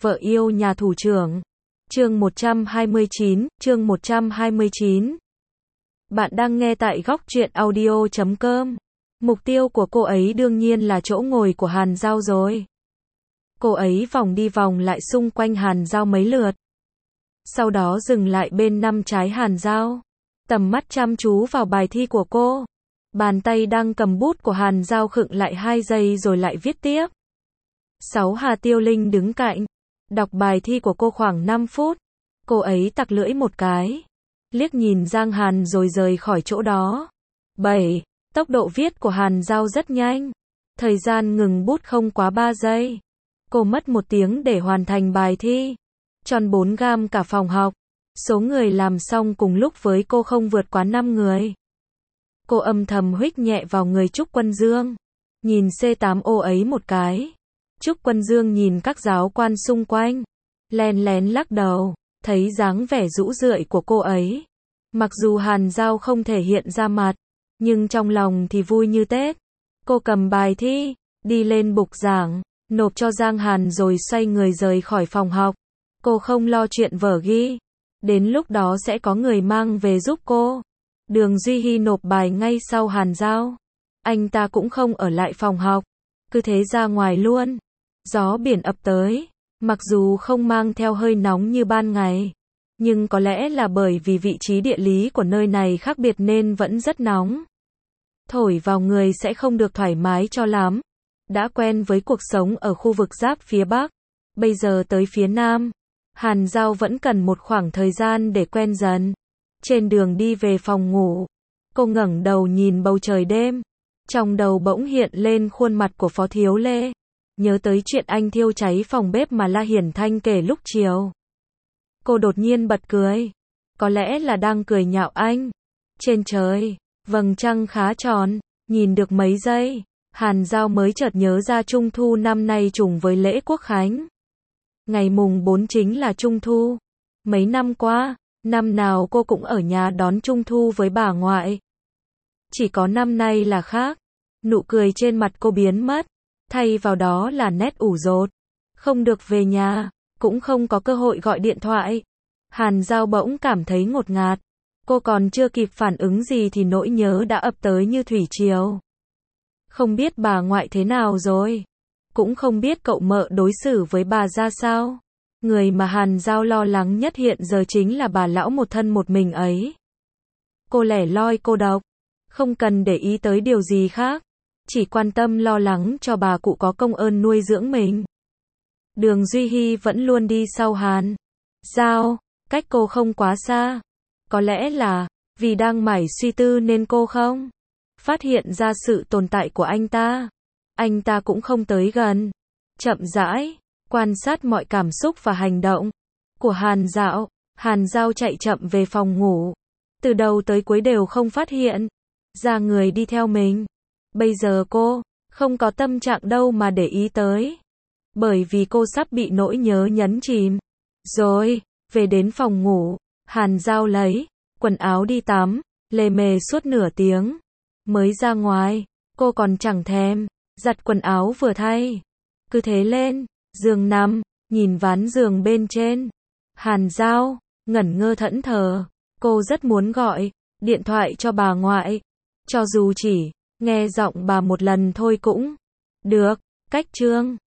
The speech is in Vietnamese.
Vợ yêu nhà thủ trưởng. Chương 129. Bạn đang nghe tại góc truyện audio.com. Mục tiêu của cô ấy đương nhiên là chỗ ngồi của Hàn Giao rồi. Cô ấy vòng đi vòng lại xung quanh Hàn Giao mấy lượt. Sau đó dừng lại bên năm trái Hàn Giao. Tầm mắt chăm chú vào bài thi của cô. Bàn tay đang cầm bút của Hàn Giao khựng lại 2 giây rồi lại viết tiếp. 6 Hà Tiêu Linh đứng cạnh. Đọc bài thi của cô khoảng 5 phút. Cô ấy tặc lưỡi một cái. Liếc nhìn Giang Hàn rồi rời khỏi chỗ đó. 7. Tốc độ viết của Hàn Giao rất nhanh. Thời gian ngừng bút không quá 3 giây. Cô mất 1 tiếng để hoàn thành bài thi. Tròn 4 gam cả phòng học. Số người làm xong cùng lúc với cô không vượt quá 5 người. Cô âm thầm huých nhẹ vào người Trúc Quân Dương. Nhìn C8O ấy một cái. Trúc Quân Dương nhìn các giáo quan xung quanh. Len lén lắc đầu. Thấy dáng vẻ rũ rượi của cô ấy. Mặc dù Hàn Giao không thể hiện ra mặt. Nhưng trong lòng thì vui như Tết. Cô cầm bài thi. Đi lên bục giảng. Nộp cho Giang Hàn rồi xoay người rời khỏi phòng học. Cô không lo chuyện vở ghi. Đến lúc đó sẽ có người mang về giúp cô. Đường Duy Hy nộp bài ngay sau Hàn Giao. Anh ta cũng không ở lại phòng học. Cứ thế ra ngoài luôn. Gió biển ập tới. Mặc dù không mang theo hơi nóng như ban ngày. Nhưng có lẽ là bởi vì vị trí địa lý của nơi này khác biệt nên vẫn rất nóng. Thổi vào người sẽ không được thoải mái cho lắm. Đã quen với cuộc sống ở khu vực giáp phía Bắc. Bây giờ tới phía Nam. Hàn Giao vẫn cần một khoảng thời gian để quen dần. Trên đường đi về phòng ngủ. Cô ngẩng đầu nhìn bầu trời đêm. Trong đầu bỗng hiện lên khuôn mặt của Phó Thiếu Lê. Nhớ tới chuyện anh thiêu cháy phòng bếp mà La Hiển Thanh kể lúc chiều. Cô đột nhiên bật cười. Có lẽ là đang cười nhạo anh. Trên trời, vầng trăng khá tròn. Nhìn được mấy giây. Hàn Giao mới chợt nhớ ra Trung Thu năm nay trùng với lễ Quốc Khánh. Ngày mùng 4 chính là Trung Thu. Mấy năm qua, năm nào cô cũng ở nhà đón Trung Thu với bà ngoại. Chỉ có năm nay là khác. Nụ cười trên mặt cô biến mất. Thay vào đó là nét ủ rột. Không được về nhà, cũng không có cơ hội gọi điện thoại. Hàn Giao bỗng cảm thấy ngột ngạt. Cô còn chưa kịp phản ứng gì thì nỗi nhớ đã ập tới như thủy triều. Không biết bà ngoại thế nào rồi. Cũng không biết cậu mợ đối xử với bà ra sao. Người mà Hàn Giao lo lắng nhất hiện giờ chính là bà lão một thân một mình ấy. Cô lẻ loi cô độc. Không cần để ý tới điều gì khác. Chỉ quan tâm lo lắng cho bà cụ có công ơn nuôi dưỡng mình. Đường Duy Hy vẫn luôn đi sau Hàn Giao. Cách cô không quá xa. Có lẽ là vì đang mải suy tư nên cô không phát hiện ra sự tồn tại của anh ta. Anh ta cũng không tới gần. Chậm rãi quan sát mọi cảm xúc và hành động của Hàn Giao. Hàn Giao chạy chậm về phòng ngủ. Từ đầu tới cuối đều không phát hiện ra người đi theo mình. Bây giờ cô không có tâm trạng đâu mà để ý tới. Bởi vì cô sắp bị nỗi nhớ nhấn chìm. Rồi, về đến phòng ngủ, Hàn Giao lấy quần áo đi tắm, lề mề suốt nửa tiếng. Mới ra ngoài, cô còn chẳng thèm giặt quần áo vừa thay. Cứ thế lên giường nằm, nhìn ván giường bên trên. Hàn Giao ngẩn ngơ thẫn thờ. Cô rất muốn gọi điện thoại cho bà ngoại. Cho dù chỉ nghe giọng bà một lần thôi cũng được. Cách chương